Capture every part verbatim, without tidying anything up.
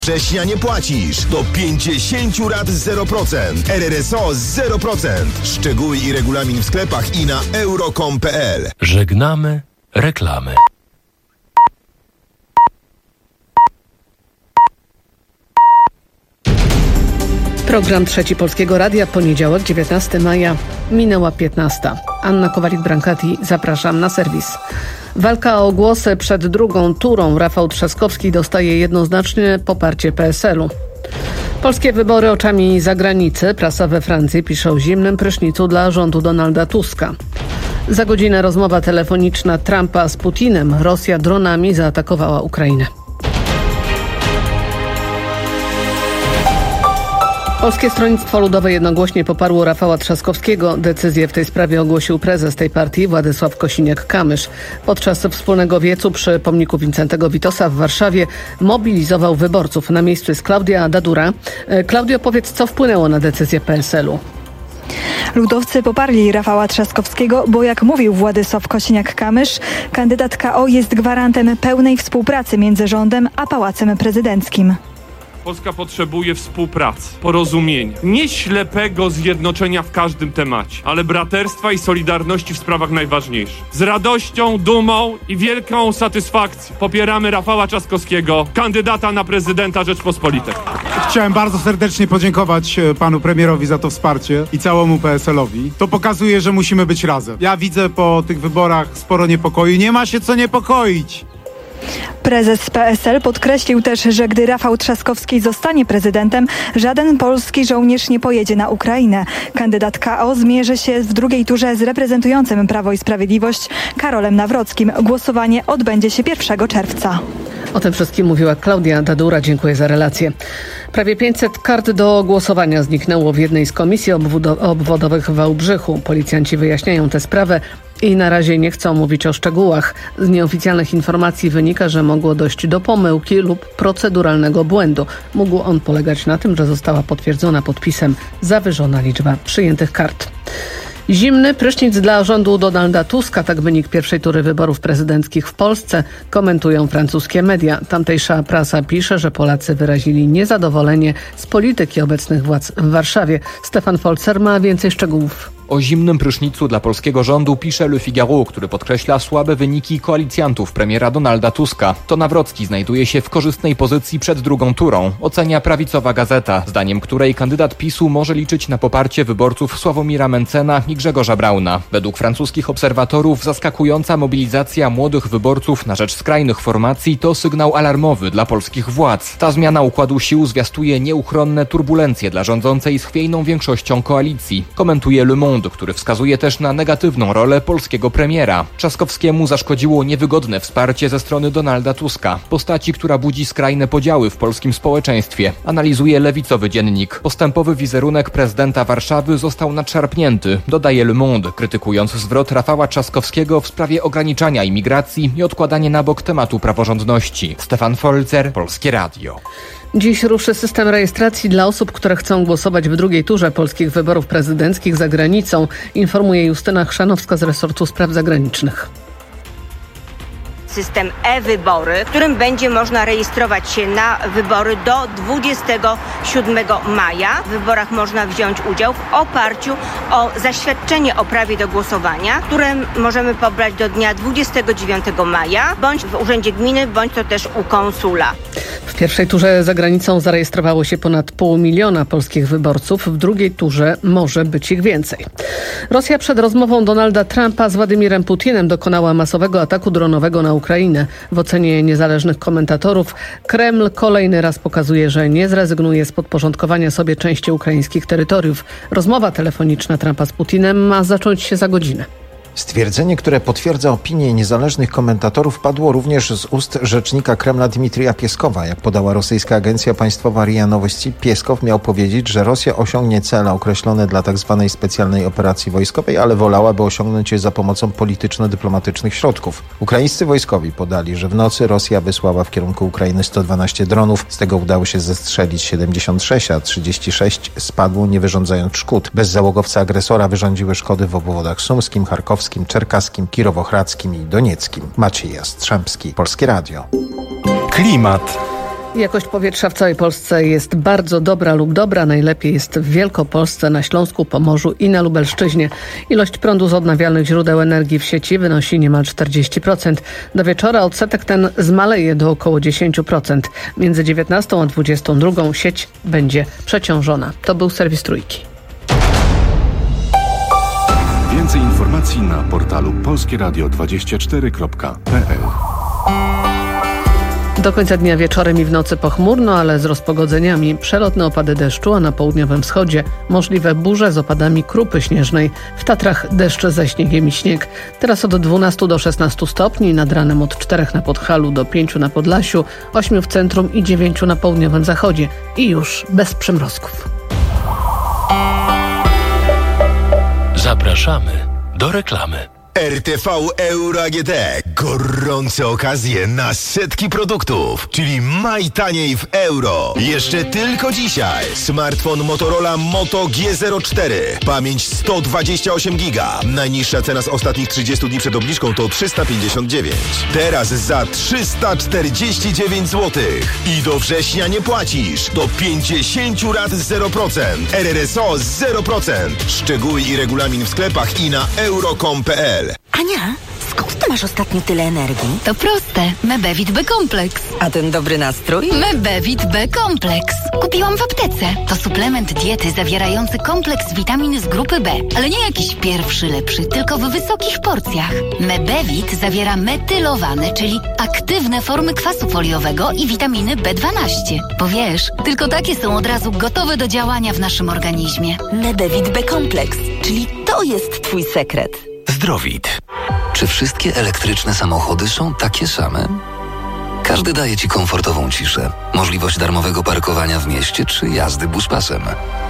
Września nie płacisz. Do pięćdziesiąt rat zero procent. R R S O zero procent. Szczegóły i regulamin w sklepach i na euro kropka com kropka p l. Żegnamy reklamy. Program Trzeci Polskiego Radia, poniedziałek, dziewiętnastego maja, minęła piętnasta. Anna Kowalik-Brankati, zapraszam na serwis. Walka o głosy przed drugą turą. Rafał Trzaskowski dostaje jednoznaczne poparcie P S L u. Polskie wybory oczami zagranicy. Prasa we Francji pisze o zimnym prysznicu dla rządu Donalda Tuska. Za godzinę rozmowa telefoniczna Trumpa z Putinem. Rosja dronami zaatakowała Ukrainę. Polskie Stronnictwo Ludowe jednogłośnie poparło Rafała Trzaskowskiego. Decyzję w tej sprawie ogłosił prezes tej partii Władysław Kosiniak-Kamysz. Podczas wspólnego wiecu przy pomniku Wincentego Witosa w Warszawie mobilizował wyborców. Na miejscu jest Klaudia Dadura. Klaudio, powiedz, co wpłynęło na decyzję P S L u? Ludowcy poparli Rafała Trzaskowskiego, bo jak mówił Władysław Kosiniak-Kamysz, kandydat K O jest gwarantem pełnej współpracy między rządem a Pałacem Prezydenckim. Polska potrzebuje współpracy, porozumienia, nie ślepego zjednoczenia w każdym temacie, ale braterstwa i solidarności w sprawach najważniejszych. Z radością, dumą i wielką satysfakcją popieramy Rafała Trzaskowskiego, kandydata na prezydenta Rzeczpospolitej. Chciałem bardzo serdecznie podziękować panu premierowi za to wsparcie i całemu P S L owi. To pokazuje, że musimy być razem. Ja widzę po tych wyborach sporo niepokoju. Nie ma się co niepokoić. Prezes P S L podkreślił też, że gdy Rafał Trzaskowski zostanie prezydentem, żaden polski żołnierz nie pojedzie na Ukrainę. Kandydat K O zmierzy się w drugiej turze z reprezentującym Prawo i Sprawiedliwość Karolem Nawrockim. Głosowanie odbędzie się pierwszego czerwca. O tym wszystkim mówiła Klaudia Dadura. Dziękuję za relację. Prawie pięćset kart do głosowania zniknęło w jednej z komisji obwodowych w Wałbrzychu. Policjanci wyjaśniają tę sprawę i na razie nie chcą mówić o szczegółach. Z nieoficjalnych informacji wynika, że mogło dojść do pomyłki lub proceduralnego błędu. Mógł on polegać na tym, że została potwierdzona podpisem zawyżona liczba przyjętych kart. Zimny prysznic dla rządu Donalda Tuska, tak wynik pierwszej tury wyborów prezydenckich w Polsce, komentują francuskie media. Tamtejsza prasa pisze, że Polacy wyrazili niezadowolenie z polityki obecnych władz w Warszawie. Stefan Folzer ma więcej szczegółów. O zimnym prysznicu dla polskiego rządu pisze Le Figaro, który podkreśla słabe wyniki koalicjantów premiera Donalda Tuska. To Nawrocki znajduje się w korzystnej pozycji przed drugą turą, ocenia prawicowa gazeta, zdaniem której kandydat PiSu może liczyć na poparcie wyborców Sławomira Mencena i Grzegorza Brauna. Według francuskich obserwatorów zaskakująca mobilizacja młodych wyborców na rzecz skrajnych formacji to sygnał alarmowy dla polskich władz. Ta zmiana układu sił zwiastuje nieuchronne turbulencje dla rządzącej z chwiejną większością koalicji, komentuje Le Monde, który wskazuje też na negatywną rolę polskiego premiera. Trzaskowskiemu zaszkodziło niewygodne wsparcie ze strony Donalda Tuska, postaci, która budzi skrajne podziały w polskim społeczeństwie, analizuje lewicowy dziennik. Postępowy wizerunek prezydenta Warszawy został nadszarpnięty, dodaje Le Monde, krytykując zwrot Rafała Trzaskowskiego w sprawie ograniczania imigracji i odkładanie na bok tematu praworządności. Stefan Folzer, Polskie Radio. Dziś ruszy system rejestracji dla osób, które chcą głosować w drugiej turze polskich wyborów prezydenckich za granicą, informuje Justyna Chrzanowska z resortu spraw zagranicznych. System e-wybory, w którym będzie można rejestrować się na wybory do dwudziestego siódmego maja. W wyborach można wziąć udział w oparciu o zaświadczenie o prawie do głosowania, które możemy pobrać do dnia dwudziestego dziewiątego maja, bądź w urzędzie gminy, bądź to też u konsula. W pierwszej turze za granicą zarejestrowało się ponad pół miliona polskich wyborców. W drugiej turze może być ich więcej. Rosja przed rozmową Donalda Trumpa z Władimirem Putinem dokonała masowego ataku dronowego na Ukrainę. W ocenie niezależnych komentatorów Kreml kolejny raz pokazuje, że nie zrezygnuje z podporządkowania sobie części ukraińskich terytoriów. Rozmowa telefoniczna Trumpa z Putinem ma zacząć się za godzinę. Stwierdzenie, które potwierdza opinię niezależnych komentatorów, padło również z ust rzecznika Kremla Dmitrija Pieskowa. Jak podała rosyjska agencja państwowa R I A Nowości, Pieskow miał powiedzieć, że Rosja osiągnie cele określone dla tzw. specjalnej operacji wojskowej, ale wolałaby osiągnąć je za pomocą polityczno-dyplomatycznych środków. Ukraińscy wojskowi podali, że w nocy Rosja wysłała w kierunku Ukrainy sto dwanaście dronów. Z tego udało się zestrzelić siedemdziesiąt sześć, a trzydzieści sześć spadło, nie wyrządzając szkód. Bezzałogowce agresora wyrządziły szkody w obwodach sumskim, charkowskim, czerkaskim, kirowohradzkim i donieckim. Maciej Jastrzębski, Polskie Radio. Klimat. Jakość powietrza w całej Polsce jest bardzo dobra lub dobra. Najlepiej jest w Wielkopolsce, na Śląsku, Pomorzu i na Lubelszczyźnie. Ilość prądu z odnawialnych źródeł energii w sieci wynosi niemal czterdzieści procent. Do wieczora odsetek ten zmaleje do około dziesięć procent. Między dziewiętnastą a dwudziestą drugą sieć będzie przeciążona. To był serwis Trójki. Więcej informacji na portalu polskie radio dwadzieścia cztery kropka p l. Do końca dnia wieczorem i w nocy pochmurno, ale z rozpogodzeniami. Przelotne opady deszczu, a na południowym wschodzie możliwe burze z opadami krupy śnieżnej. W Tatrach deszcz ze śniegiem i śnieg. Teraz od dwunastu do szesnastu stopni, nad ranem od czterech na Podhalu do pięciu na Podlasiu, ośmiu w centrum i dziewięciu na południowym zachodzie. I już bez przymrozków. Zapraszamy do reklamy. R T V Euro A G D. Gorące okazje na setki produktów, czyli maj taniej w euro. Jeszcze tylko dzisiaj. Smartfon Motorola Moto G zero cztery. Pamięć sto dwadzieścia osiem giga. Najniższa cena z ostatnich trzydziestu dni przed obniżką to trzysta pięćdziesiąt dziewięć. Teraz za trzysta czterdzieści dziewięć złotych. I do września nie płacisz. Do pięćdziesiąt rat zero procent. R R S O zero procent. Szczegóły i regulamin w sklepach i na euro kropka com kropka p l. Ania, skąd ty masz ostatnio tyle energii? To proste. Mebevit B-kompleks. A ten dobry nastrój? Mebevit B-kompleks. Kupiłam w aptece. To suplement diety zawierający kompleks witamin z grupy B. Ale nie jakiś pierwszy lepszy, tylko w wysokich porcjach. Mebevit zawiera metylowane, czyli aktywne formy kwasu foliowego i witaminy B dwanaście. Bo wiesz, tylko takie są od razu gotowe do działania w naszym organizmie. Mebevit B-kompleks, czyli to jest twój sekret. Zdrowit. Czy wszystkie elektryczne samochody są takie same? Każdy daje Ci komfortową ciszę, możliwość darmowego parkowania w mieście czy jazdy buspasem.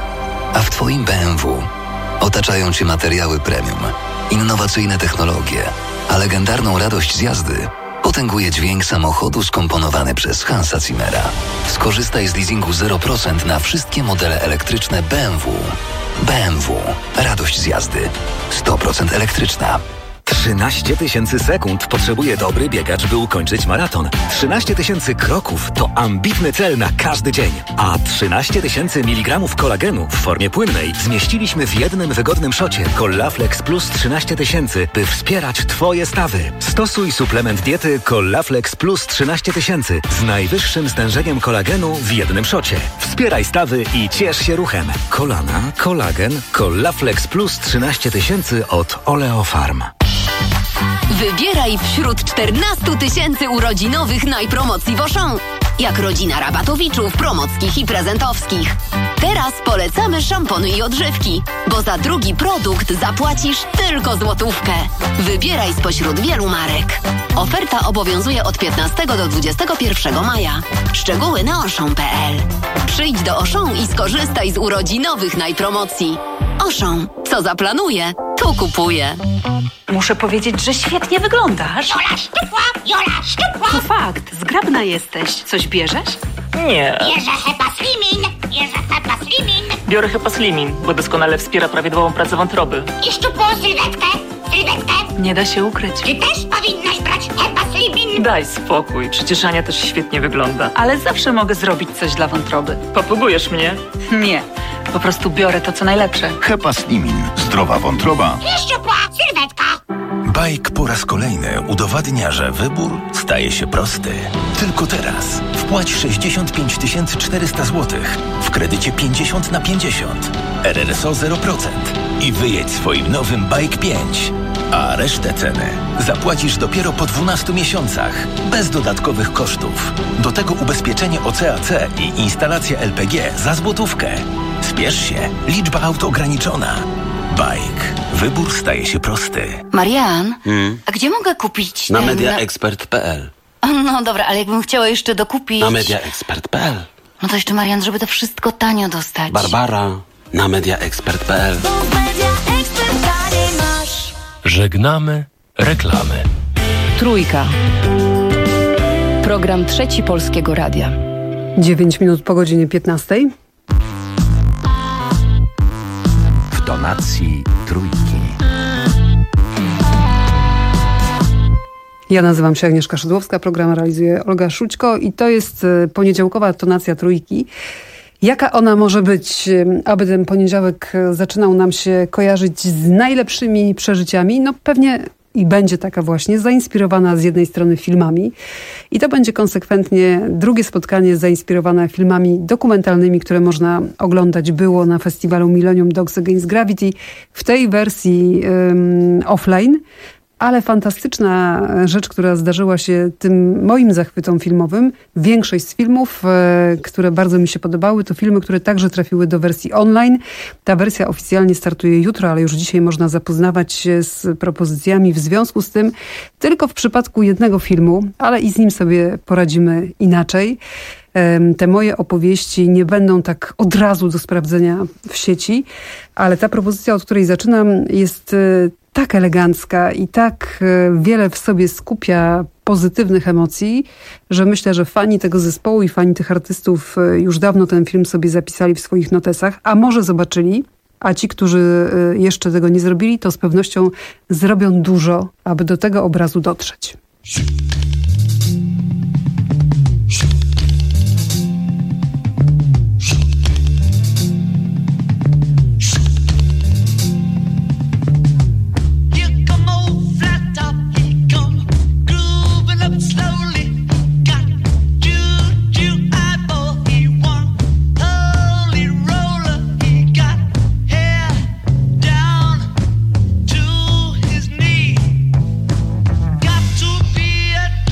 A w Twoim B M W otaczają Cię materiały premium, innowacyjne technologie, a legendarną radość z jazdy potęguje dźwięk samochodu skomponowany przez Hansa Zimmera. Skorzystaj z leasingu zero procent na wszystkie modele elektryczne B M W. B M W. Radość z jazdy. sto procent elektryczna. trzynaście tysięcy sekund potrzebuje dobry biegacz, by ukończyć maraton. trzynaście tysięcy kroków to ambitny cel na każdy dzień. A trzynaście tysięcy miligramów kolagenu w formie płynnej zmieściliśmy w jednym wygodnym szocie Collaflex Plus trzynaście tysięcy, by wspierać Twoje stawy. Stosuj suplement diety Collaflex Plus trzynaście tysięcy z najwyższym stężeniem kolagenu w jednym szocie. Wspieraj stawy i ciesz się ruchem. Kolana, kolagen, Collaflex Plus trzynaście tysięcy od Oleofarm. Wybieraj wśród czternastu tysięcy urodzinowych najpromocji w Auchan. Jak rodzina rabatowiczów, promockich i prezentowskich. Teraz polecamy szampony i odżywki, bo za drugi produkt zapłacisz tylko złotówkę. Wybieraj spośród wielu marek. Oferta obowiązuje od piętnastego do dwudziestego pierwszego maja. Szczegóły na auchan kropka p l. Przyjdź do Auchan i skorzystaj z urodzinowych najpromocji. Auchan. Co zaplanuje, to kupuje. Muszę powiedzieć, że świetnie wyglądasz. Jola szczupła, Jola szczupła. To fakt, zgrabna jesteś. Coś bierzesz? Nie. Bierze Hepa Slimin, bierze Hepa Slimin. Biorę Hepa Slimin, bo doskonale wspiera prawidłową pracę wątroby. I szczupłą sylwetkę, sylwetkę. Nie da się ukryć. Ty też powinnaś brać Hepa Slimin. Daj spokój, przecież Ania też świetnie wygląda. Ale zawsze mogę zrobić coś dla wątroby. Popługujesz mnie? Nie, po prostu biorę to, co najlepsze. Hepa Slimin. Zdrowa wątroba. I szczupła sylwetka. Bajk po raz kolejny udowadnia, że wybór staje się prosty. Tylko teraz wpłać sześćdziesiąt pięć tysięcy czterysta złotych w kredycie pięćdziesiąt na pięćdziesiąt. R R S O zero procent i wyjedź swoim nowym Bike pięć. A resztę ceny zapłacisz dopiero po dwunastu miesiącach, bez dodatkowych kosztów. Do tego ubezpieczenie O C A C i instalacja L P G za złotówkę. Spiesz się, liczba aut ograniczona. Bike. Wybór staje się prosty. Marian, hmm? a gdzie mogę kupić... Na ten... mediaexpert kropka p l. No dobra, ale jakbym chciała jeszcze dokupić... Na mediaexpert kropka p l. No to jeszcze, Marian, żeby to wszystko tanio dostać. Barbara, na mediaexpert kropka p l. Żegnamy reklamy. Trójka. Program Trzeci Polskiego Radia. dziewięć minut po godzinie piętnastej. W tonacji Trójki. Ja nazywam się Agnieszka Szydłowska, program realizuje Olga Szućko i to jest poniedziałkowa tonacja Trójki. Jaka ona może być, aby ten poniedziałek zaczynał nam się kojarzyć z najlepszymi przeżyciami? No pewnie i będzie taka właśnie, zainspirowana z jednej strony filmami. I to będzie konsekwentnie drugie spotkanie zainspirowane filmami dokumentalnymi, które można oglądać było na festiwalu Millennium Dogs Against Gravity w tej wersji um, offline. Ale fantastyczna rzecz, która zdarzyła się tym moim zachwytom filmowym, większość z filmów, e, które bardzo mi się podobały, to filmy, które także trafiły do wersji online. Ta wersja oficjalnie startuje jutro, ale już dzisiaj można zapoznawać się z propozycjami w związku z tym. Tylko w przypadku jednego filmu, ale i z nim sobie poradzimy inaczej. E, te moje opowieści nie będą tak od razu do sprawdzenia w sieci, ale ta propozycja, od której zaczynam, jest e, tak elegancka i tak wiele w sobie skupia pozytywnych emocji, że myślę, że fani tego zespołu i fani tych artystów już dawno ten film sobie zapisali w swoich notesach, a może zobaczyli, a ci, którzy jeszcze tego nie zrobili, to z pewnością zrobią dużo, aby do tego obrazu dotrzeć. Got to be a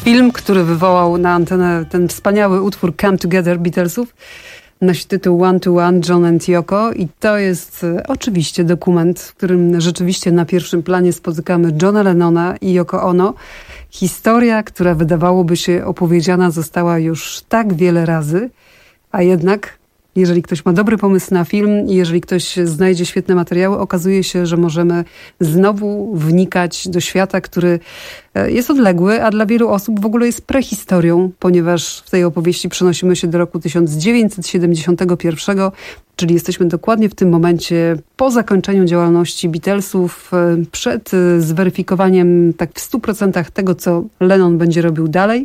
film, który wywołał na antenę ten wspaniały utwór Come Together Beatlesów. Nosi tytuł One to One, John and Yoko i to jest e, oczywiście dokument, w którym rzeczywiście na pierwszym planie spotykamy Johna Lennona i Yoko Ono. Historia, która wydawałoby się opowiedziana została już tak wiele razy, a jednak jeżeli ktoś ma dobry pomysł na film i jeżeli ktoś znajdzie świetne materiały, okazuje się, że możemy znowu wnikać do świata, który jest odległy, a dla wielu osób w ogóle jest prehistorią, ponieważ w tej opowieści przenosimy się do roku tysiąc dziewięćset siedemdziesiątego pierwszego, czyli jesteśmy dokładnie w tym momencie po zakończeniu działalności Beatlesów, przed zweryfikowaniem tak w stu procentach tego, co Lennon będzie robił dalej.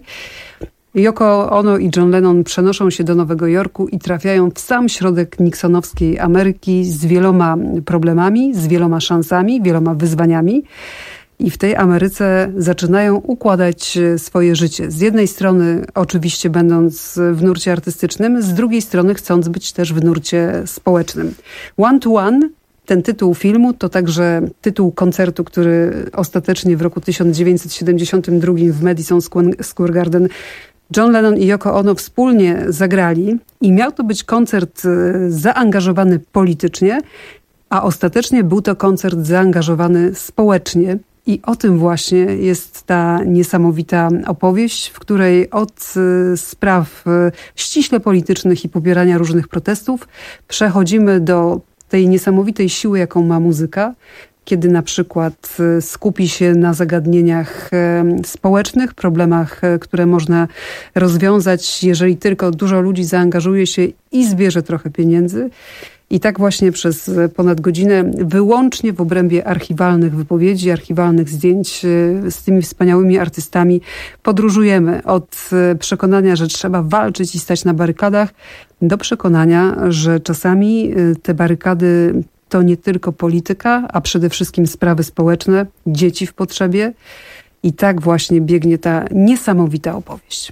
Yoko Ono i John Lennon przenoszą się do Nowego Jorku i trafiają w sam środek nixonowskiej Ameryki z wieloma problemami, z wieloma szansami, wieloma wyzwaniami. I w tej Ameryce zaczynają układać swoje życie. Z jednej strony oczywiście będąc w nurcie artystycznym, z drugiej strony chcąc być też w nurcie społecznym. One to One, ten tytuł filmu, to także tytuł koncertu, który ostatecznie w roku tysiąc dziewięćset siedemdziesiątym drugim w Madison Square Garden John Lennon i Yoko Ono wspólnie zagrali i miał to być koncert zaangażowany politycznie, a ostatecznie był to koncert zaangażowany społecznie. I o tym właśnie jest ta niesamowita opowieść, w której od spraw ściśle politycznych i popierania różnych protestów przechodzimy do tej niesamowitej siły, jaką ma muzyka, kiedy na przykład skupi się na zagadnieniach społecznych, problemach, które można rozwiązać, jeżeli tylko dużo ludzi zaangażuje się i zbierze trochę pieniędzy. I tak właśnie przez ponad godzinę wyłącznie w obrębie archiwalnych wypowiedzi, archiwalnych zdjęć z tymi wspaniałymi artystami podróżujemy od przekonania, że trzeba walczyć i stać na barykadach, do przekonania, że czasami te barykady to nie tylko polityka, a przede wszystkim sprawy społeczne, dzieci w potrzebie. I tak właśnie biegnie ta niesamowita opowieść.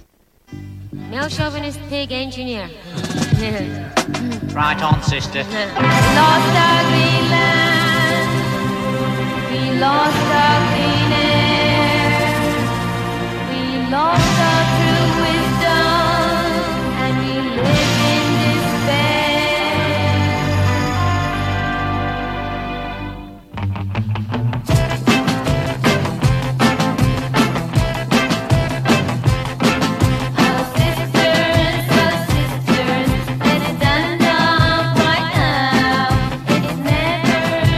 No chauvinist pig engineer. Right on, sister. We lost our green land. We lost our clean air. We lost our true wisdom. And we live in despair. Never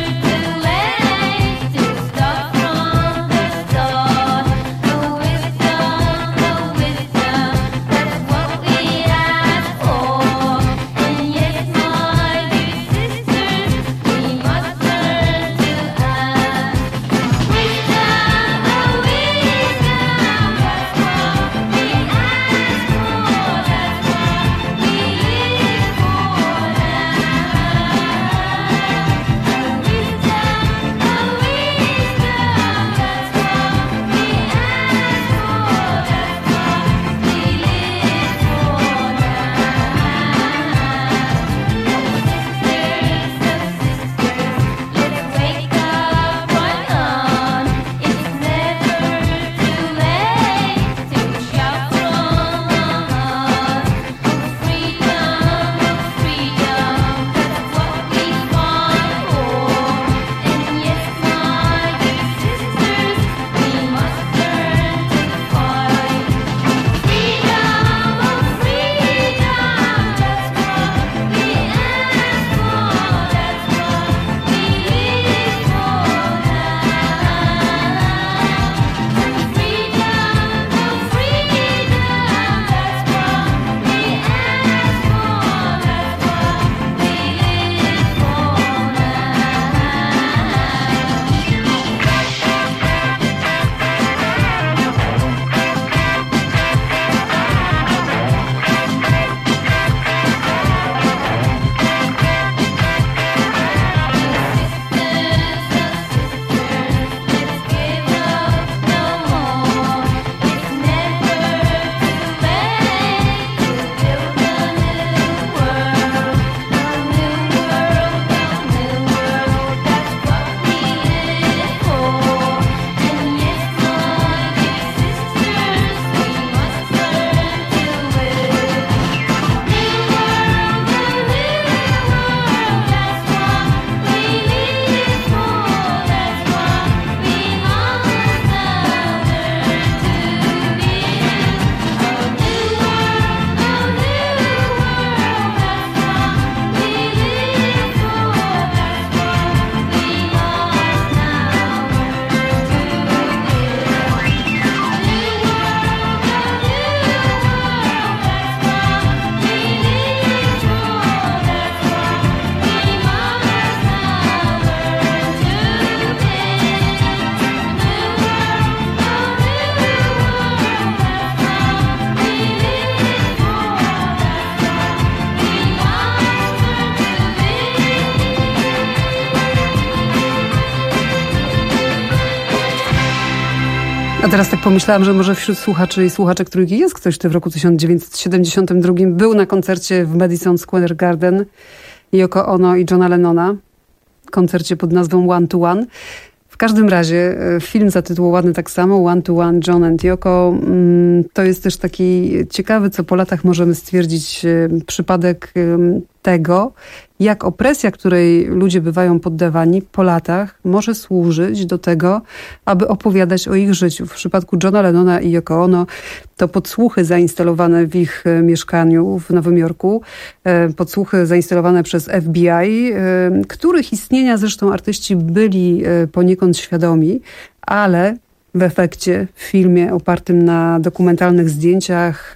A teraz tak pomyślałam, że może wśród słuchaczy i słuchaczek Trójki jest ktoś, kto w roku tysiąc dziewięćset siedemdziesiątym drugim był na koncercie w Madison Square Garden Yoko Ono i Johna Lennona. Koncercie pod nazwą One to One. W każdym razie film zatytułowany tak samo, One to One, John and Yoko. To jest też taki ciekawy, co po latach możemy stwierdzić, przypadek tego, jak opresja, której ludzie bywają poddawani po latach, może służyć do tego, aby opowiadać o ich życiu. W przypadku Johna Lennona i Yoko Ono to podsłuchy zainstalowane w ich mieszkaniu w Nowym Jorku, podsłuchy zainstalowane przez F B I, których istnienia zresztą artyści byli poniekąd świadomi, ale w efekcie w filmie opartym na dokumentalnych zdjęciach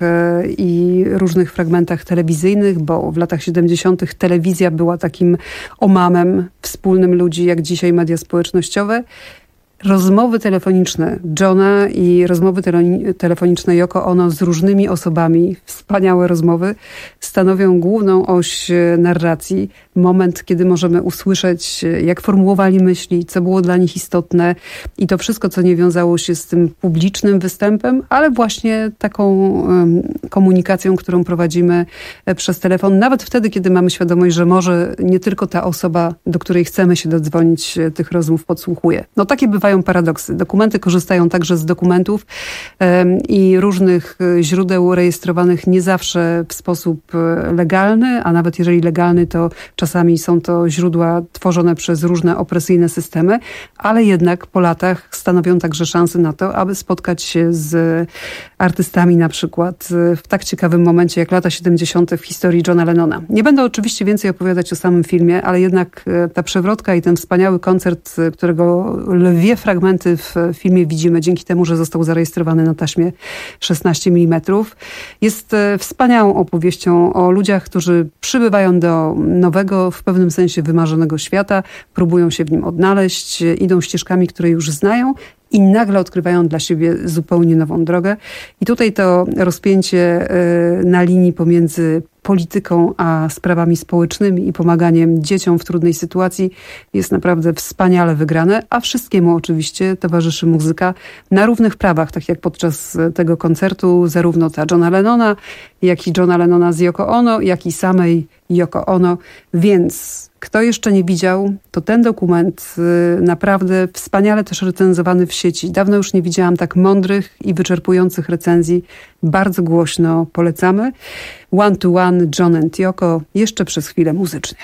i różnych fragmentach telewizyjnych, bo w latach siedemdziesiątych telewizja była takim omamem wspólnym ludzi, jak dzisiaj media społecznościowe. Rozmowy telefoniczne Johna i rozmowy tele- telefoniczne Yoko Ono z różnymi osobami, wspaniałe rozmowy, stanowią główną oś narracji. Moment, kiedy możemy usłyszeć, jak formułowali myśli, co było dla nich istotne i to wszystko, co nie wiązało się z tym publicznym występem, ale właśnie taką um, komunikacją, którą prowadzimy przez telefon, nawet wtedy, kiedy mamy świadomość, że może nie tylko ta osoba, do której chcemy się dodzwonić, tych rozmów podsłuchuje. No takie bywają paradoksy. Dokumenty korzystają także z dokumentów um, i różnych źródeł rejestrowanych nie zawsze w sposób legalny, a nawet jeżeli legalny, to czasami są to źródła tworzone przez różne opresyjne systemy, ale jednak po latach stanowią także szansę na to, aby spotkać się z artystami na przykład w tak ciekawym momencie jak lata siedemdziesiąte w historii Johna Lennona. Nie będę oczywiście więcej opowiadać o samym filmie, ale jednak ta przewrotka i ten wspaniały koncert, którego lwie fragmenty w filmie widzimy dzięki temu, że został zarejestrowany na taśmie szesnaście milimetrów, jest wspaniałą opowieścią o ludziach, którzy przybywają do nowego, w pewnym sensie wymarzonego świata, próbują się w nim odnaleźć, idą ścieżkami, które już znają i nagle odkrywają dla siebie zupełnie nową drogę. I tutaj to rozpięcie na linii pomiędzy polityką a sprawami społecznymi i pomaganiem dzieciom w trudnej sytuacji jest naprawdę wspaniale wygrane, a wszystkiemu oczywiście towarzyszy muzyka na równych prawach, tak jak podczas tego koncertu zarówno ta Johna Lennona, jak i Johna Lennona z Yoko Ono, jak i samej Yoko Ono, więc kto jeszcze nie widział, to ten dokument naprawdę wspaniale też recenzowany w sieci. Dawno już nie widziałam tak mądrych i wyczerpujących recenzji. Bardzo głośno polecamy. One to One, John and Yoko, jeszcze przez chwilę muzycznie.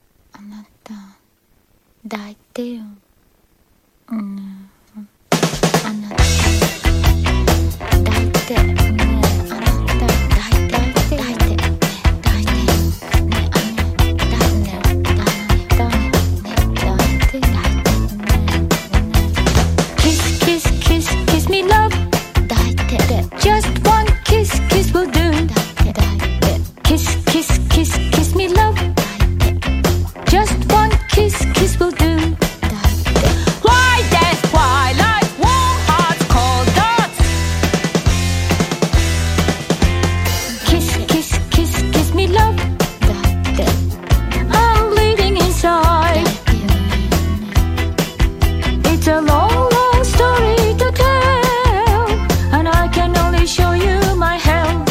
Just one kiss, kiss will do. Kiss, kiss, kiss, kiss me, love. Just one kiss, kiss will do. Why dance twilight, warm hearts, cold thoughts. Kiss, kiss, kiss, kiss me, love. I'm bleeding inside. It's a long, long story to tell, and I can only show you my hell.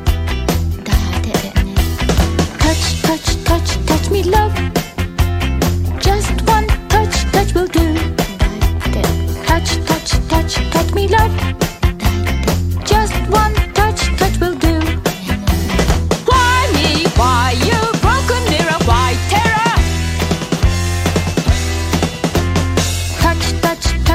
Touch, touch, touch, touch me, love. Just one touch, touch will do. Touch, touch, touch, touch me, love. Just one touch, touch will do. Why me? Why you? Broken mirror, why terror? Touch, touch, touch.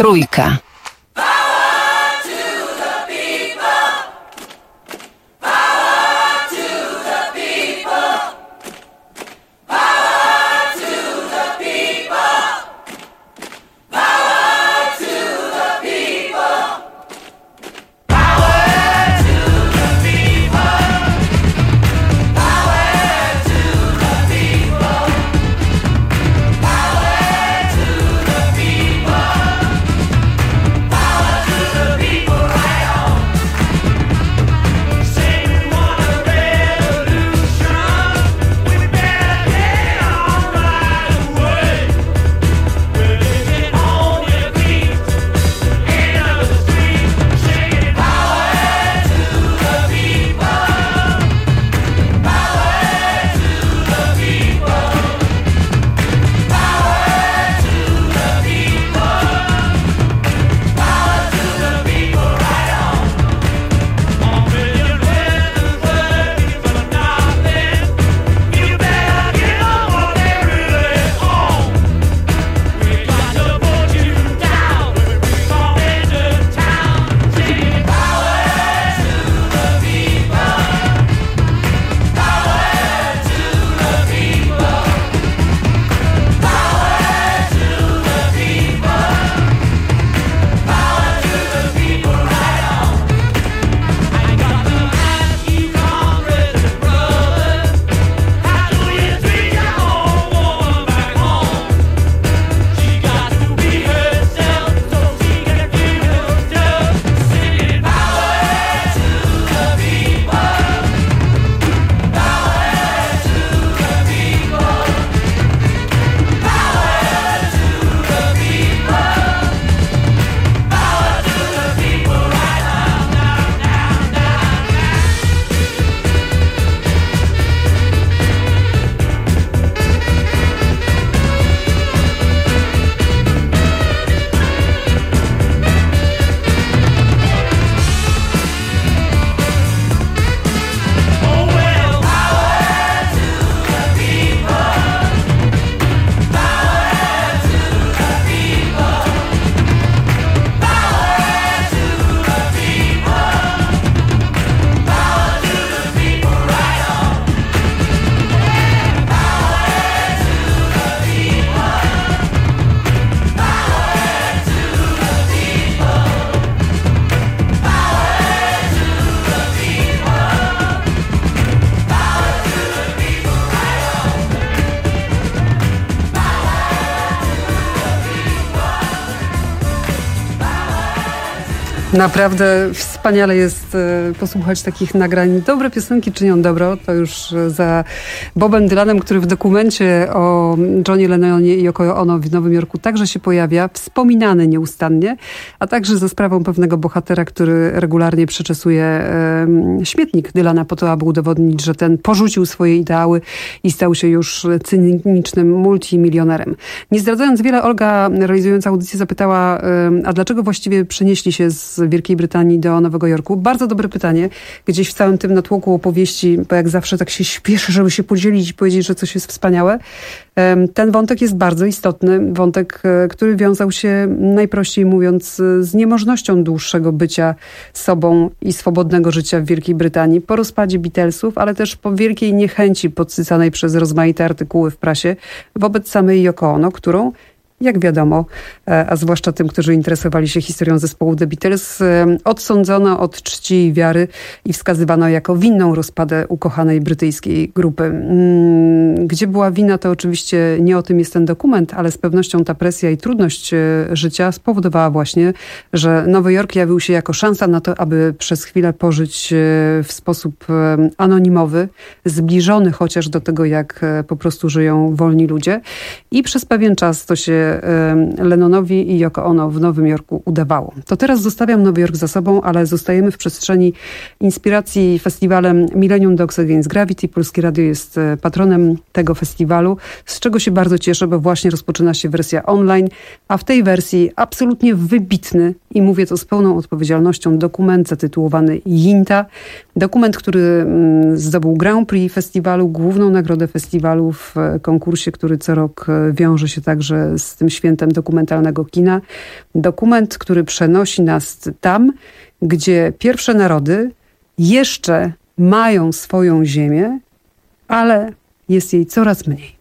Trójka. Naprawdę wspaniale jest posłuchać takich nagrań. Dobre piosenki czynią dobro. To już za Bobem Dylanem, który w dokumencie o Johnie Lennonie i Yoko Ono w Nowym Jorku także się pojawia, wspominany nieustannie, a także za sprawą pewnego bohatera, który regularnie przeczesuje e, śmietnik Dylana po to, aby udowodnić, że ten porzucił swoje ideały i stał się już cynicznym multimilionerem. Nie zdradzając wiele, Olga, realizująca audycję, zapytała, e, a dlaczego właściwie przenieśli się z Wielkiej Brytanii do Nowego Jorku? Bardzo dobre pytanie. Gdzieś w całym tym natłoku opowieści, bo jak zawsze tak się śpieszy, żeby się podzielić i powiedzieć, że coś jest wspaniałe. Ten wątek jest bardzo istotny. Wątek, który wiązał się, najprościej mówiąc, z niemożnością dłuższego bycia sobą i swobodnego życia w Wielkiej Brytanii. Po rozpadzie Beatlesów, ale też po wielkiej niechęci podsycanej przez rozmaite artykuły w prasie wobec samej Yoko Ono, którą, jak wiadomo, a zwłaszcza tym, którzy interesowali się historią zespołu The Beatles, odsądzono od czci i wiary i wskazywano jako winną rozpadę ukochanej brytyjskiej grupy. Gdzie była wina, to oczywiście nie o tym jest ten dokument, ale z pewnością ta presja i trudność życia spowodowała właśnie, że Nowy Jork jawił się jako szansa na to, aby przez chwilę pożyć w sposób anonimowy, zbliżony chociaż do tego, jak po prostu żyją wolni ludzie. I przez pewien czas to się Lennonowi i Yoko Ono w Nowym Jorku udawało. To teraz zostawiam Nowy Jork za sobą, ale zostajemy w przestrzeni inspiracji festiwalem Millennium Dogs Against Gravity. Polskie Radio jest patronem tego festiwalu, z czego się bardzo cieszę, bo właśnie rozpoczyna się wersja online, a w tej wersji absolutnie wybitny, i mówię to z pełną odpowiedzialnością, dokument zatytułowany Jinta. Dokument, który zdobył Grand Prix festiwalu, główną nagrodę festiwalu w konkursie, który co rok wiąże się także z czternastym świętem dokumentalnego kina. Dokument, który przenosi nas tam, gdzie pierwsze narody jeszcze mają swoją ziemię, ale jest jej coraz mniej.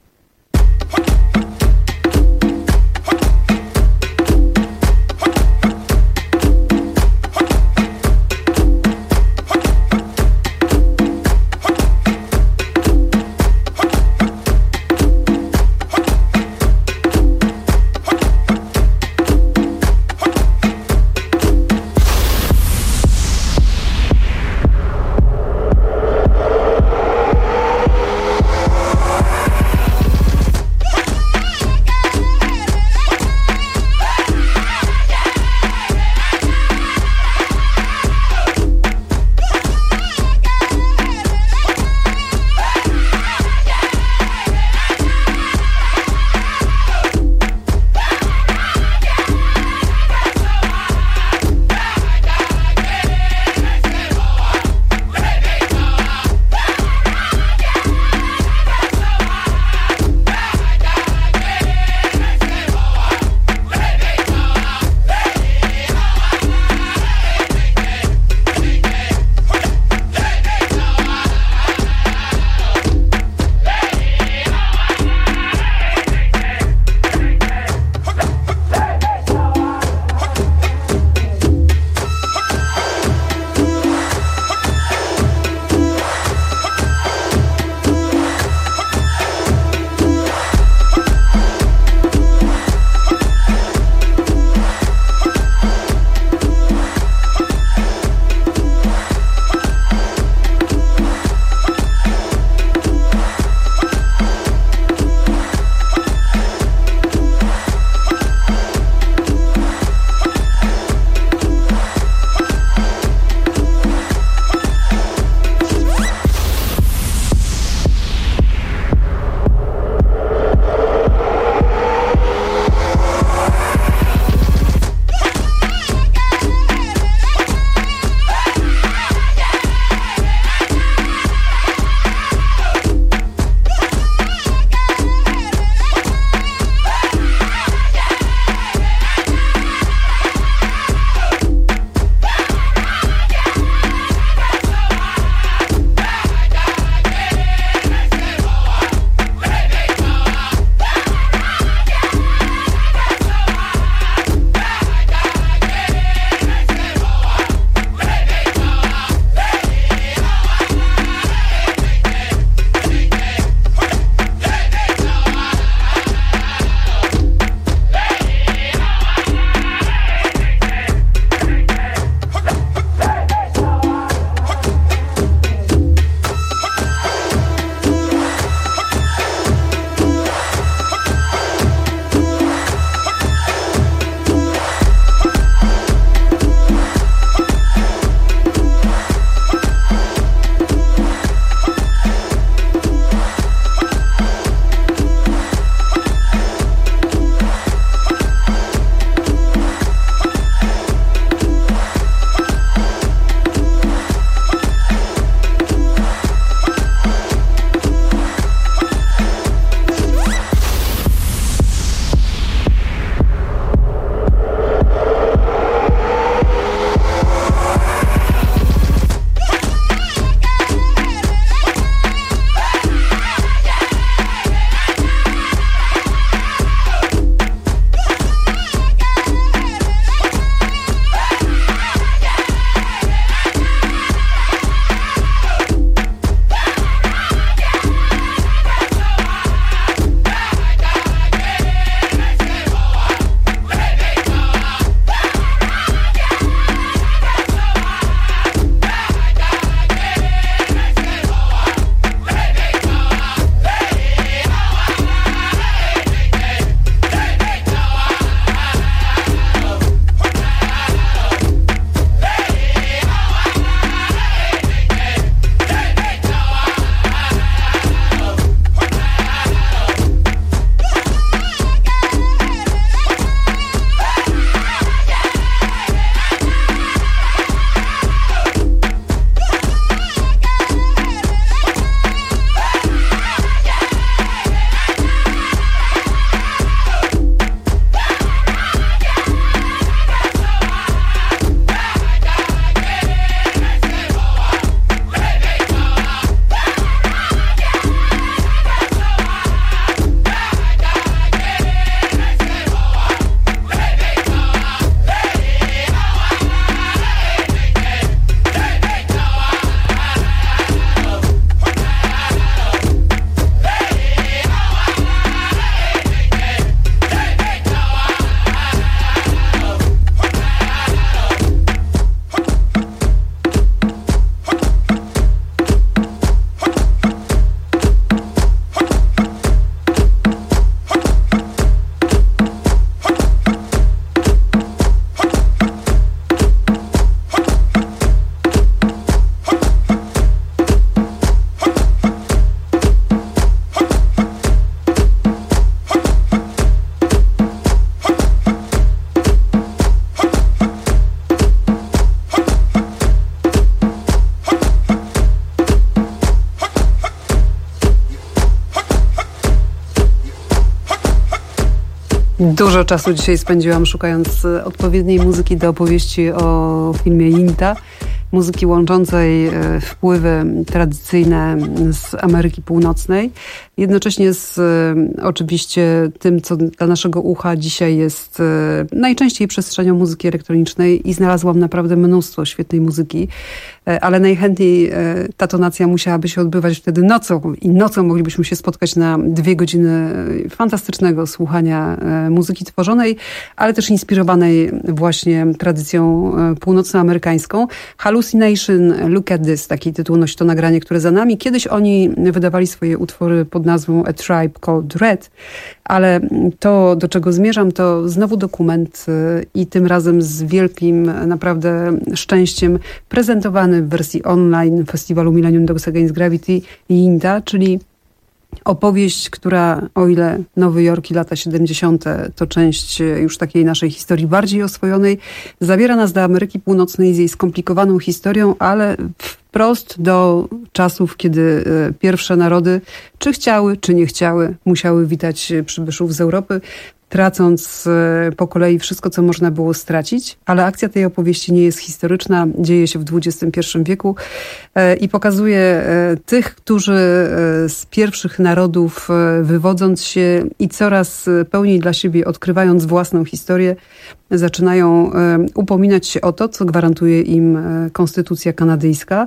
Dużo czasu dzisiaj spędziłam szukając odpowiedniej muzyki do opowieści o filmie Jinta. Muzyki łączącej wpływy tradycyjne z Ameryki Północnej. Jednocześnie z oczywiście tym, co dla naszego ucha dzisiaj jest najczęściej przestrzenią muzyki elektronicznej i znalazłam naprawdę mnóstwo świetnej muzyki, ale najchętniej ta tonacja musiałaby się odbywać wtedy nocą i nocą moglibyśmy się spotkać na dwie godziny fantastycznego słuchania muzyki tworzonej, ale też inspirowanej właśnie tradycją północnoamerykańską. Hallucination, Look at This, taki tytuł nosi to nagranie, które za nami. Kiedyś oni wydawali swoje utwory pod nazwą A Tribe Called Red, ale to, do czego zmierzam, to znowu dokument i tym razem z wielkim naprawdę szczęściem prezentowany w wersji online festiwalu Millennium Dogs Against Gravity Jinta, czyli opowieść, która, o ile Nowy Jork i lata siedemdziesiąte to część już takiej naszej historii bardziej oswojonej, zabiera nas do Ameryki Północnej z jej skomplikowaną historią, ale wprost do czasów, kiedy pierwsze narody, czy chciały, czy nie chciały, musiały witać przybyszów z Europy, tracąc po kolei wszystko, co można było stracić, ale akcja tej opowieści nie jest historyczna, dzieje się w dwudziestym pierwszym wieku i pokazuje tych, którzy z pierwszych narodów wywodząc się i coraz pełniej dla siebie odkrywając własną historię, zaczynają upominać się o to, co gwarantuje im konstytucja kanadyjska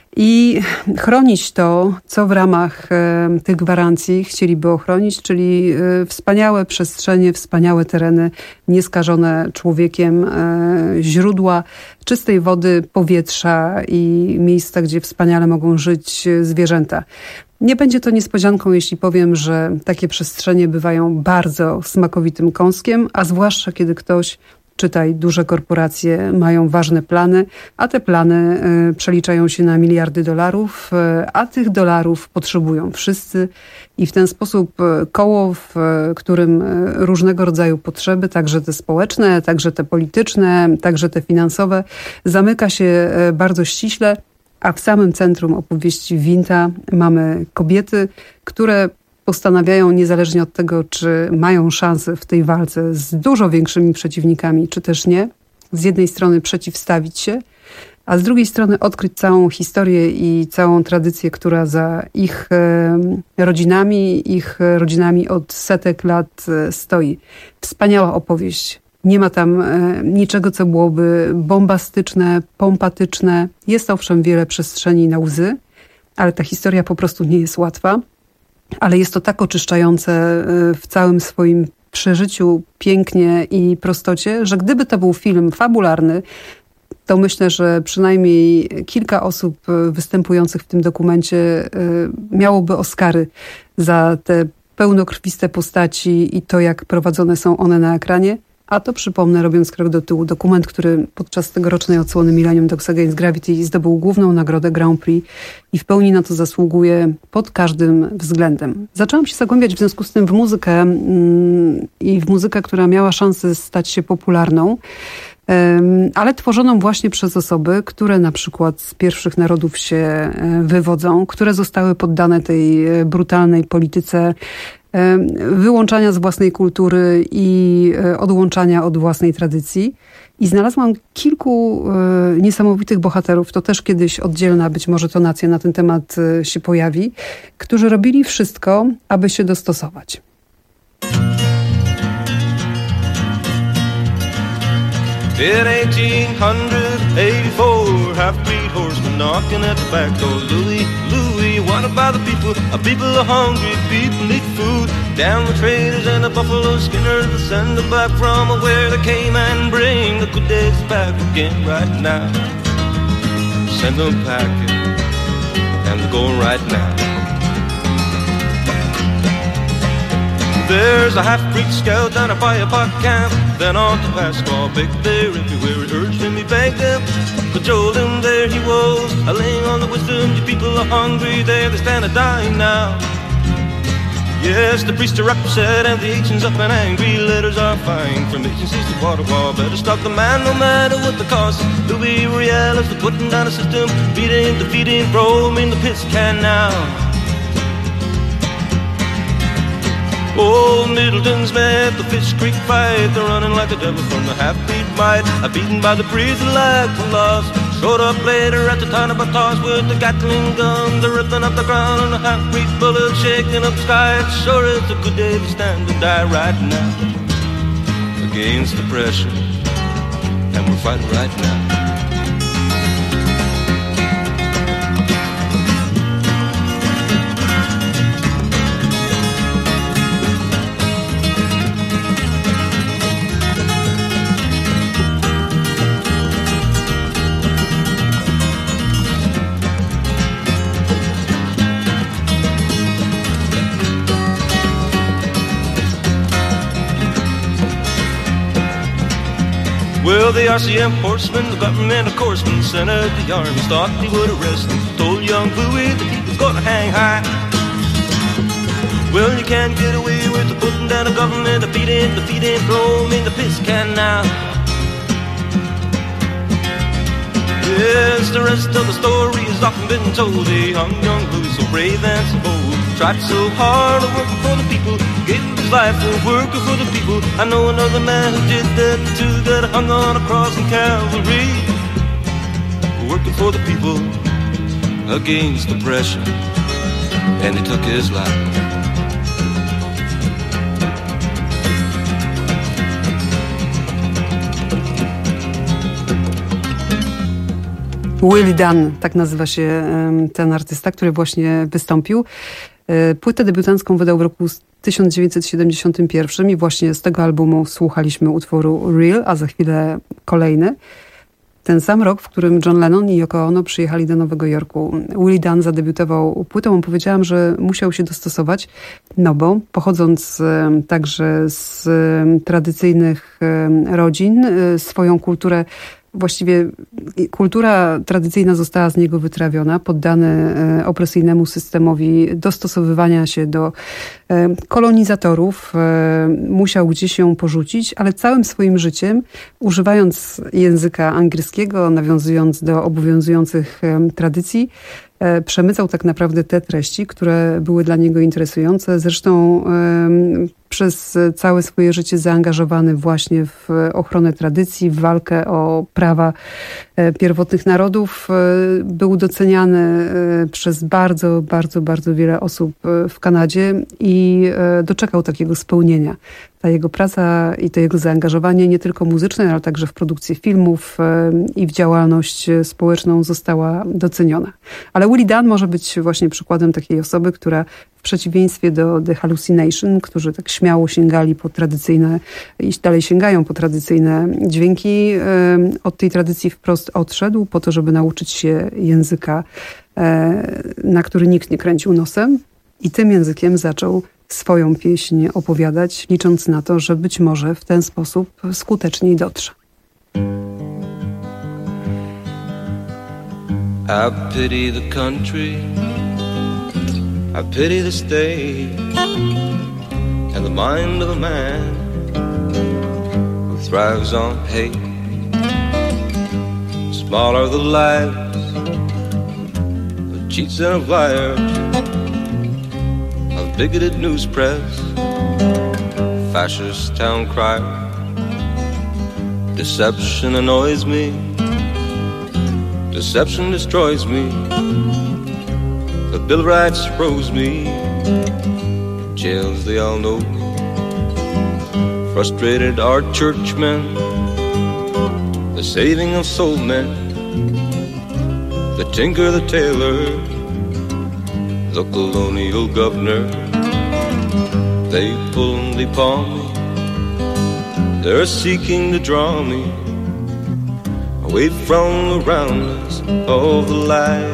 i chronić to, co w ramach tych gwarancji chcieliby ochronić, czyli wspaniałe przestrzenie, wspaniałe tereny, nieskażone człowiekiem, źródła czystej wody, powietrza i miejsca, gdzie wspaniale mogą żyć zwierzęta. Nie będzie to niespodzianką, jeśli powiem, że takie przestrzenie bywają bardzo smakowitym kąskiem, a zwłaszcza kiedy ktoś, czytaj, duże korporacje mają ważne plany, a te plany y, przeliczają się na miliardy dolarów, y, a tych dolarów potrzebują wszyscy i w ten sposób y, koło, w y, którym y, różnego rodzaju potrzeby, także te społeczne, także te polityczne, także te finansowe, zamyka się y, bardzo ściśle, a w samym centrum opowieści Jinta mamy kobiety, które postanawiają, niezależnie od tego, czy mają szansę w tej walce z dużo większymi przeciwnikami, czy też nie, z jednej strony przeciwstawić się, a z drugiej strony odkryć całą historię i całą tradycję, która za ich rodzinami, ich rodzinami od setek lat stoi. Wspaniała opowieść. Nie ma tam niczego, co byłoby bombastyczne, pompatyczne. Jest owszem wiele przestrzeni na łzy, ale ta historia po prostu nie jest łatwa. Ale jest to tak oczyszczające w całym swoim przeżyciu, pięknie i prostocie, że gdyby to był film fabularny, to myślę, że przynajmniej kilka osób występujących w tym dokumencie miałoby Oscary za te pełnokrwiste postaci i to, jak prowadzone są one na ekranie. A to przypomnę, robiąc krok do tyłu, dokument, który podczas tegorocznej odsłony Millennium Dogs Against Gravity zdobył główną nagrodę Grand Prix i w pełni na to zasługuje pod każdym względem. Zaczęłam się zagłębiać w związku z tym w muzykę mm, i w muzykę, która miała szansę stać się popularną, ym, ale tworzoną właśnie przez osoby, które na przykład z pierwszych narodów się wywodzą, które zostały poddane tej brutalnej polityce wyłączania z własnej kultury i odłączania od własnej tradycji. I znalazłam kilku y, niesamowitych bohaterów, to też kiedyś oddzielna być może tonacja na ten temat y, się pojawi, którzy robili wszystko, aby się dostosować. In eighteen eighty-four, half-breed horsemen knocking at the back door. Louis, Louis, wanted by the people. A people are hungry, people need food. Down the traders and the buffalo skinners, they send them back from where they came and bring the good days back again right now. Send them packing, and they're going right now. There's a half-breed scout down at Firebuck Camp. Then on to Pasquale, big there everywhere. He urged him, he begged him, cajoled him, there he was, a laying on the wisdom. You people are hungry, there they stand a dying now. Yes, the priests are upset and the agents up and angry. Letters are flying from agencies to Waterwall. Better stop the man no matter what the cost. Louis Riel is putting down a system, beating, defeating, throw him in the piss can now. Old Middleton's met the Fish Creek fight. They're running like the devil from the half-beat bite. I'm beaten by the breeze like the lost. Showed up later at the town of a toss with the Gatling gun. They're ripping up the ground and a half-beat bullet shaking up the sky. It sure is a good day to stand and die right now against the pressure, and we're fighting right now. Well, the R C M horsemen, the government of coursemen, sent out the armies, thought they would arrest him. Told young Bowie that he was gonna hang high. Well, you can't get away with the putting down the government, defeating, defeating, throw him in the piss can now. Yes, the rest of the story has often been told. They hung young Bowie so brave and so bold. Tried so hard of working for the people, gave his life for working for the people. I know another man who did that too, that hung on a cross in Calvary, working for the people against the pressure, and he took his life. Willie Dunn, tak nazywa się ten artysta, który właśnie wystąpił. Płytę debiutancką wydał w roku tysiąc dziewięćset siedemdziesiątym pierwszym i właśnie z tego albumu słuchaliśmy utworu Real, a za chwilę kolejny. Ten sam rok, w którym John Lennon i Yoko Ono przyjechali do Nowego Jorku. Willie Dunn zadebiutował płytą. Powiedziałam, że musiał się dostosować, no bo pochodząc także z tradycyjnych rodzin, swoją kulturę, właściwie kultura tradycyjna została z niego wytrawiona, poddany opresyjnemu systemowi dostosowywania się do kolonizatorów. Musiał gdzieś ją porzucić, ale całym swoim życiem, używając języka angielskiego, nawiązując do obowiązujących tradycji, przemycał tak naprawdę te treści, które były dla niego interesujące. Zresztą przez całe swoje życie zaangażowany właśnie w ochronę tradycji, w walkę o prawa pierwotnych narodów. Był doceniany przez bardzo, bardzo, bardzo wiele osób w Kanadzie i doczekał takiego spełnienia. Ta jego praca i to jego zaangażowanie nie tylko muzyczne, ale także w produkcję filmów i w działalność społeczną została doceniona. Ale Willie Dunn może być właśnie przykładem takiej osoby, która w przeciwieństwie do The Hallucination, którzy tak śmiało sięgali po tradycyjne i dalej sięgają po tradycyjne dźwięki, od tej tradycji wprost odszedł po to, żeby nauczyć się języka, na który nikt nie kręcił nosem, i tym językiem zaczął swoją pieśń opowiadać, licząc na to, że być może w ten sposób skuteczniej dotrze. I pity the country, I pity the state, and the mind of a man who thrives on hate. Small are the lives of cheats and of liars, of bigoted news press, fascist town crier. Deception annoys me, deception destroys me. The Bill of Rights froze me, jails they all know me. Frustrated are churchmen, the saving of soul men, the tinker, the tailor, the colonial governor. They pull and they paw me, they're seeking to draw me away from the roundness of the light.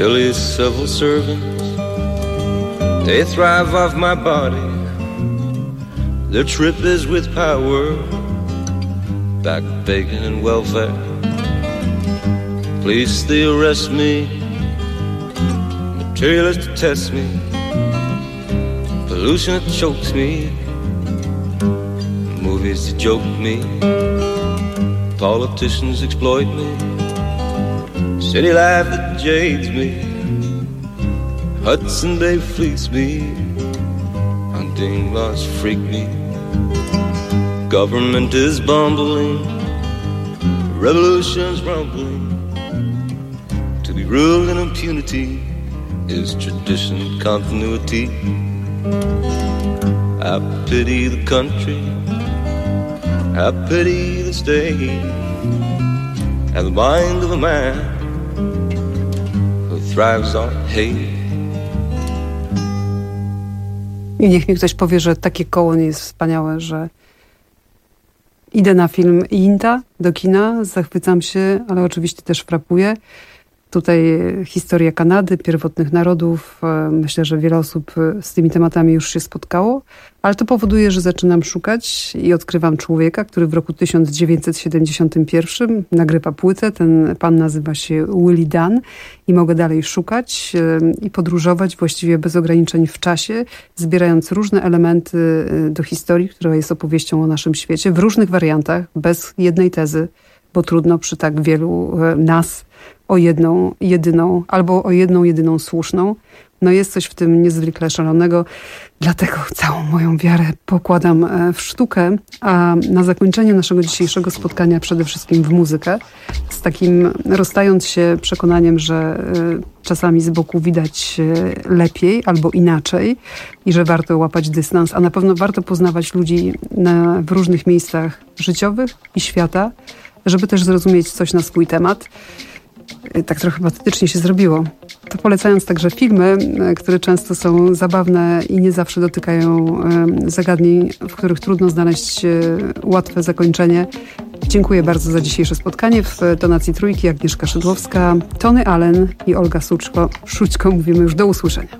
till his civil servants, they thrive off my body. Their trip is with power, back bacon and welfare. Police, they arrest me, materialists to test me, pollution that chokes me, movies to joke me, politicians exploit me, city life that jades me, Hudson Bay fleece me, hunting laws freak me, government is bumbling, revolution's rumbling, to be ruled in impunity is tradition, continuity. I pity the country, I pity the state, and the mind of a man who thrives on hate. I niech mi ktoś powie, że takie koło nie jest wspaniałe, że idę na film Inta do kina, zachwycam się, ale oczywiście też frapuję. Tutaj historia Kanady, pierwotnych narodów. Myślę, że wiele osób z tymi tematami już się spotkało, ale to powoduje, że zaczynam szukać i odkrywam człowieka, który w roku tysiąc dziewięćset siedemdziesiątym pierwszym nagrywa płytę. Ten pan nazywa się Willie Dunn i mogę dalej szukać i podróżować właściwie bez ograniczeń w czasie, zbierając różne elementy do historii, która jest opowieścią o naszym świecie w różnych wariantach, bez jednej tezy, bo trudno przy tak wielu nas o jedną, jedyną, albo o jedną, jedyną słuszną. No jest coś w tym niezwykle szalonego, dlatego całą moją wiarę pokładam w sztukę, a na zakończenie naszego dzisiejszego spotkania przede wszystkim w muzykę, z takim rozstając się przekonaniem, że czasami z boku widać lepiej albo inaczej i że warto łapać dystans, a na pewno warto poznawać ludzi na, w różnych miejscach życiowych i świata, żeby też zrozumieć coś na swój temat. Tak trochę patetycznie się zrobiło. To polecając także filmy, które często są zabawne i nie zawsze dotykają zagadnień, w których trudno znaleźć łatwe zakończenie. Dziękuję bardzo za dzisiejsze spotkanie. W tonacji trójki Agnieszka Szydłowska, Tony Allen i Olga Suczko. Szućko, mówimy już do usłyszenia.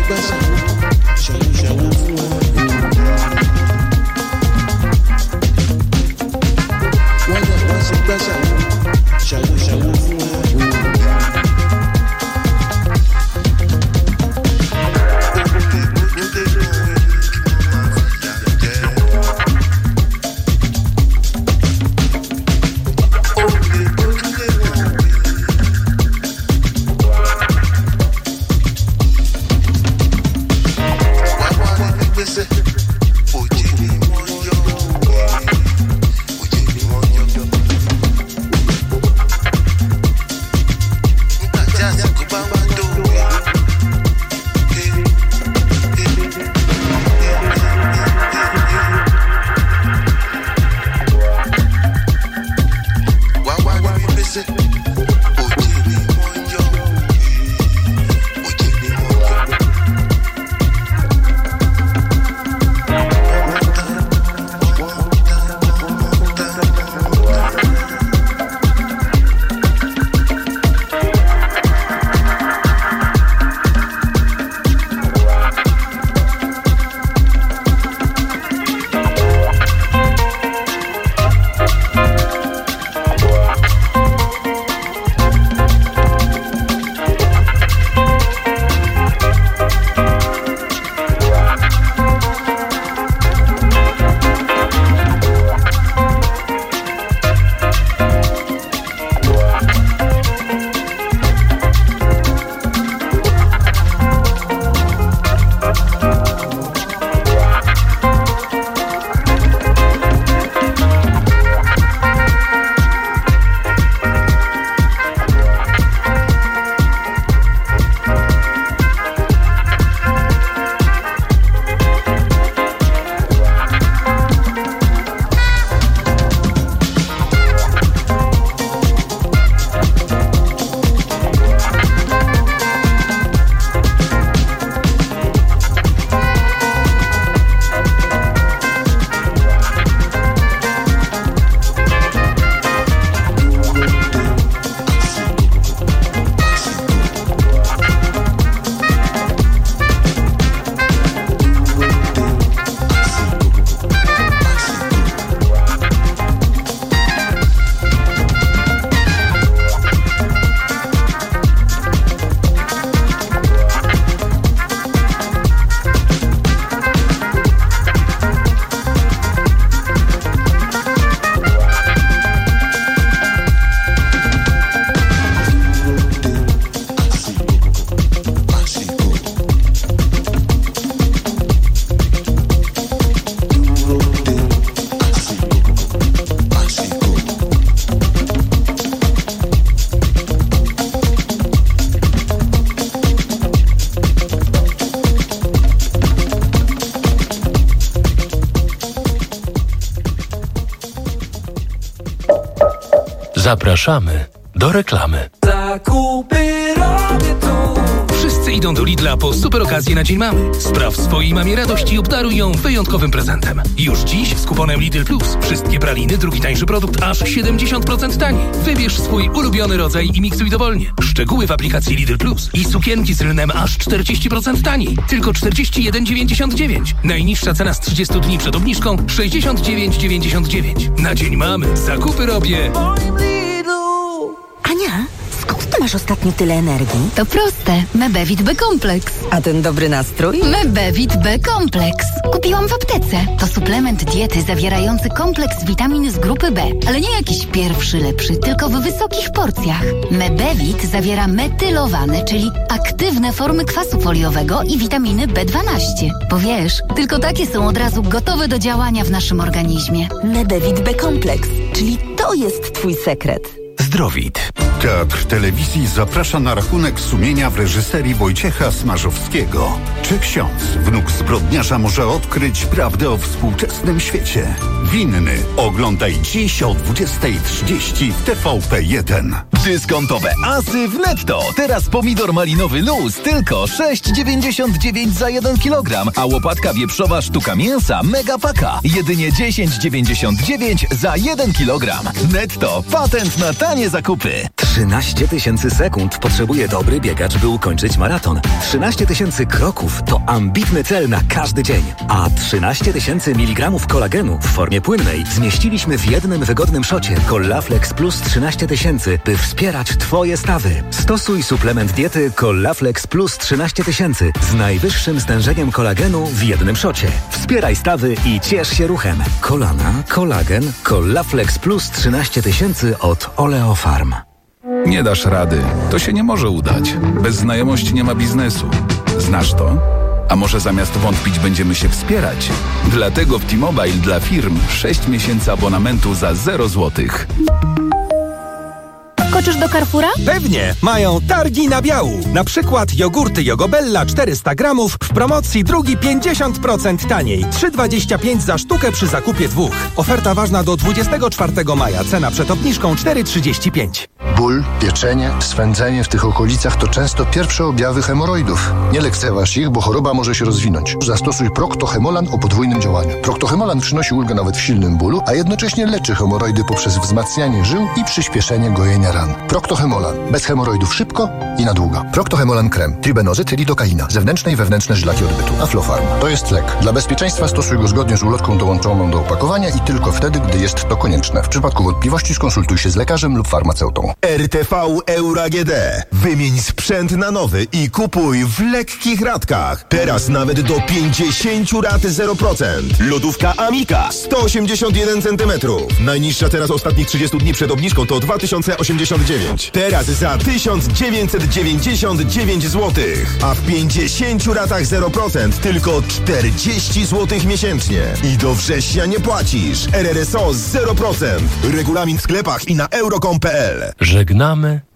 Zapraszamy do reklamy. Zakupy robię tu. Wszyscy idą do Lidla po super okazję na Dzień Mamy. Spraw swojej mamie radość i obdaruj ją wyjątkowym prezentem. Już dziś z kuponem Lidl Plus. Wszystkie praliny, drugi tańszy produkt aż siedemdziesiąt procent taniej. Wybierz swój ulubiony rodzaj i miksuj dowolnie. Szczegóły w aplikacji Lidl Plus. I sukienki z lnem aż czterdzieści procent taniej. Tylko czterdzieści jeden dziewięćdziesiąt dziewięć. Najniższa cena z trzydziestu dni przed obniżką sześćdziesiąt dziewięć dziewięćdziesiąt dziewięć. Na Dzień Mamy zakupy robię. Ania, skąd ty masz ostatnio tyle energii? To proste. Mebevit B-Kompleks. A ten dobry nastrój? Mebevit B-Kompleks. Kupiłam w aptece. To suplement diety zawierający kompleks witamin z grupy B. Ale nie jakiś pierwszy lepszy, tylko w wysokich porcjach. Mebevit zawiera metylowane, czyli aktywne formy kwasu foliowego i witaminy B dwanaście. Bo wiesz, tylko takie są od razu gotowe do działania w naszym organizmie. Mebevit B-Kompleks, czyli to jest twój sekret. Zdrowit. Teatr Telewizji zaprasza na rachunek sumienia w reżyserii Wojciecha Smarzowskiego. Czy ksiądz, wnuk zbrodniarza, może odkryć prawdę o współczesnym świecie? Winny. Oglądaj dziś o dwudziesta trzydzieści w T V P jeden. Dyskontowe asy w Netto. Teraz pomidor malinowy luz tylko sześć dziewięćdziesiąt dziewięć za jeden kilogram, a łopatka wieprzowa sztuka mięsa mega paka jedynie dziesięć dziewięćdziesiąt dziewięć za jeden kilogram. Netto. Patent na tanie zakupy. trzynaście tysięcy sekund potrzebuje dobry biegacz, by ukończyć maraton. trzynaście tysięcy kroków to ambitny cel na każdy dzień. A trzynaście tysięcy miligramów kolagenu w formie płynnej zmieściliśmy w jednym wygodnym szocie Collaflex Plus trzynaście tysięcy, by wspierać Twoje stawy. Stosuj suplement diety Collaflex Plus trzynaście tysięcy z najwyższym stężeniem kolagenu w jednym szocie. Wspieraj stawy i ciesz się ruchem. Kolana, kolagen, Collaflex Plus trzynaście tysięcy od Oleofarm. Nie dasz rady. To się nie może udać. Bez znajomości nie ma biznesu. Znasz to? A może zamiast wątpić będziemy się wspierać? Dlatego w T-Mobile dla firm sześć miesięcy abonamentu za zero złotych. Skoczysz do Carrefoura? Pewnie! Mają targi na biału. Na przykład jogurty Jogobella czterysta gramów w promocji drugi pięćdziesiąt procent taniej. trzy dwadzieścia pięć za sztukę przy zakupie dwóch. Oferta ważna do dwudziestego czwartego maja. Cena przed obniżką cztery trzydzieści pięć. Ból, pieczenie, swędzenie w tych okolicach to często pierwsze objawy hemoroidów. Nie lekceważ ich, bo choroba może się rozwinąć. Zastosuj Procto-Hemolan o podwójnym działaniu. Procto-Hemolan przynosi ulgę nawet w silnym bólu, a jednocześnie leczy hemoroidy poprzez wzmacnianie żył i przyspieszenie gojenia ran. Procto-Hemolan. Bez hemoroidów szybko i na długo. Procto-Hemolan krem. Tribenozyt, lidokaina. Zewnętrzne i wewnętrzne żylaki odbytu. Aflofarm. To jest lek. Dla bezpieczeństwa stosuj go zgodnie z ulotką dołączoną do opakowania i tylko wtedy, gdy jest to konieczne. W przypadku wątpliwości skonsultuj się z lekarzem lub farmaceutą. R T V Euro A G D. Wymień sprzęt na nowy i kupuj w lekkich ratkach. Teraz nawet do pięćdziesiąt rat zero procent. Lodówka Amika sto osiemdziesiąt jeden centymetrów. Najniższa teraz ostatnich trzydziestu dni przed obniżką to dwa tysiące osiemdziesiąt dziewięć. Teraz za tysiąc dziewięćset dziewięćdziesiąt dziewięć złotych. A w pięćdziesięciu ratach zero procent tylko czterdzieści złotych miesięcznie. I do września nie płacisz. R R S O zero procent. Regulamin w sklepach i na euro kropka com kropka p l. Żegnamy